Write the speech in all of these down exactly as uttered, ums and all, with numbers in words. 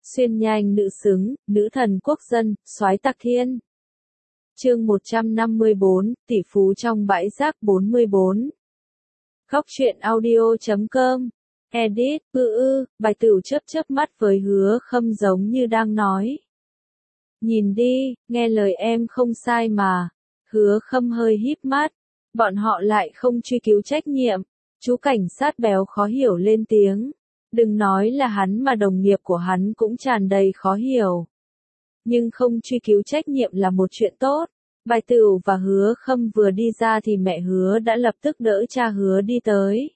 Xuyên nhanh nữ xứng, nữ thần quốc dân, soái tạc thiên. Chương một trăm năm mươi bốn, tỷ phú trong bãi rác bốn mươi bốn. Góc truyện audio chấm com. Edit, ư ư, bài tửu chớp chớp mắt với Hứa Khâm giống như đang nói. Nhìn đi, nghe lời em không sai mà. Hứa Khâm hơi híp mắt. Bọn họ lại không truy cứu trách nhiệm. Chú cảnh sát béo khó hiểu lên tiếng. Đừng nói là hắn mà đồng nghiệp của hắn cũng tràn đầy khó hiểu. Nhưng không truy cứu trách nhiệm là một chuyện tốt. Bài Tửu và Hứa Khâm vừa đi ra thì mẹ Hứa đã lập tức đỡ cha Hứa đi tới.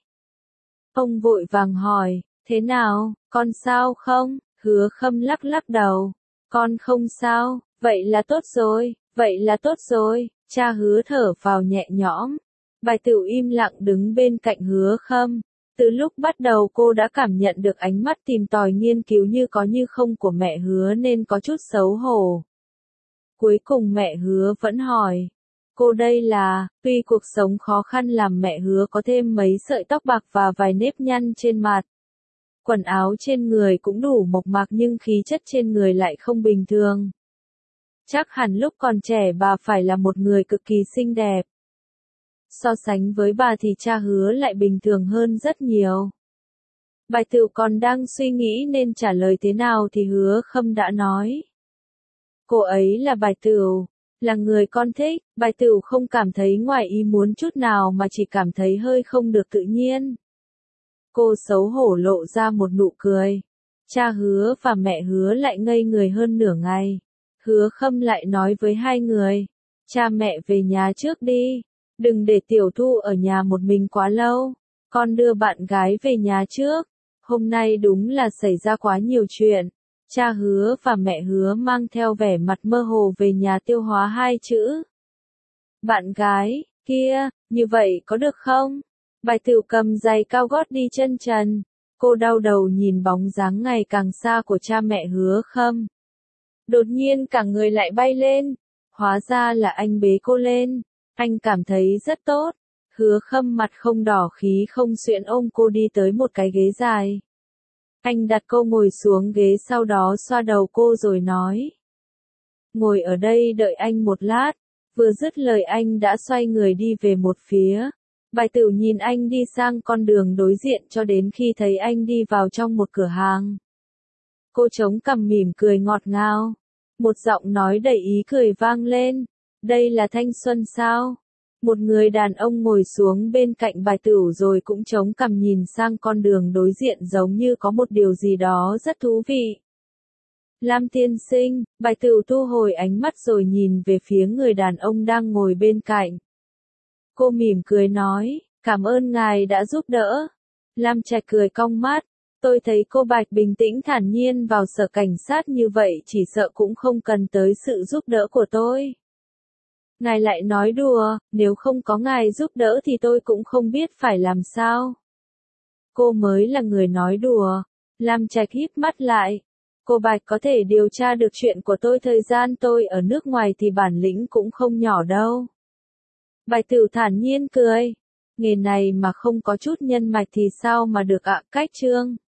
Ông vội vàng hỏi, thế nào, con sao không? Hứa Khâm lắc lắc đầu. Con không sao, vậy là tốt rồi, vậy là tốt rồi. Cha Hứa thở phào nhẹ nhõm. Bài Tửu im lặng đứng bên cạnh Hứa Khâm. Từ lúc bắt đầu cô đã cảm nhận được ánh mắt tìm tòi nghiên cứu như có như không của mẹ Hứa nên có chút xấu hổ. Cuối cùng mẹ Hứa vẫn hỏi. Cô đây là, tuy cuộc sống khó khăn làm mẹ Hứa có thêm mấy sợi tóc bạc và vài nếp nhăn trên mặt. Quần áo trên người cũng đủ mộc mạc nhưng khí chất trên người lại không bình thường. Chắc hẳn lúc còn trẻ bà phải là một người cực kỳ xinh đẹp. So sánh với bà thì cha Hứa lại bình thường hơn rất nhiều. Bài Tửu còn đang suy nghĩ nên trả lời thế nào thì Hứa Khâm đã nói. Cô ấy là Bài Tửu, là người con thích. Bài Tửu không cảm thấy ngoài ý muốn chút nào mà chỉ cảm thấy hơi không được tự nhiên. Cô xấu hổ lộ ra một nụ cười. Cha Hứa và mẹ Hứa lại ngây người hơn nửa ngày. Hứa Khâm lại nói với hai người. Cha mẹ về nhà trước đi. Đừng để Tiểu Thu ở nhà một mình quá lâu. Con đưa bạn gái về nhà trước. Hôm nay đúng là xảy ra quá nhiều chuyện. Cha Hứa và mẹ Hứa mang theo vẻ mặt mơ hồ về nhà tiêu hóa hai chữ. Bạn gái, kia, như vậy có được không? Bài Tửu cầm giày cao gót đi chân trần. Cô đau đầu nhìn bóng dáng ngày càng xa của cha mẹ Hứa Khâm. Đột nhiên cả người lại bay lên. Hóa ra là anh bế cô lên. Anh cảm thấy rất tốt. Hứa Khâm mặt không đỏ khí không xuyễn ôm cô đi tới một cái ghế dài. Anh đặt cô ngồi xuống ghế sau đó xoa đầu cô rồi nói. Ngồi ở đây đợi anh một lát. Vừa dứt lời anh đã xoay người đi về một phía. Bài Tửu nhìn anh đi sang con đường đối diện cho đến khi thấy anh đi vào trong một cửa hàng. Cô chống cằm mỉm cười ngọt ngào. Một giọng nói đầy ý cười vang lên. Đây là thanh xuân sao? Một người đàn ông ngồi xuống bên cạnh Bài Tửu rồi cũng chống cằm nhìn sang con đường đối diện giống như có một điều gì đó rất thú vị. Lam tiên sinh, Bài Tửu thu hồi ánh mắt rồi nhìn về phía người đàn ông đang ngồi bên cạnh. Cô mỉm cười nói, cảm ơn ngài đã giúp đỡ. Lam Trạch cười cong mắt. Tôi thấy cô Bạch bình tĩnh thản nhiên vào sở cảnh sát như vậy chỉ sợ cũng không cần tới sự giúp đỡ của tôi. Ngài lại nói đùa, nếu không có ngài giúp đỡ thì tôi cũng không biết phải làm sao. Cô mới là người nói đùa. Lam Trạch híp mắt lại. Cô Bạch có thể điều tra được chuyện của tôi thời gian tôi ở nước ngoài thì bản lĩnh cũng không nhỏ đâu. Bài Tửu thản nhiên cười. Nghề này mà không có chút nhân mạch thì sao mà được ạ, cách trương.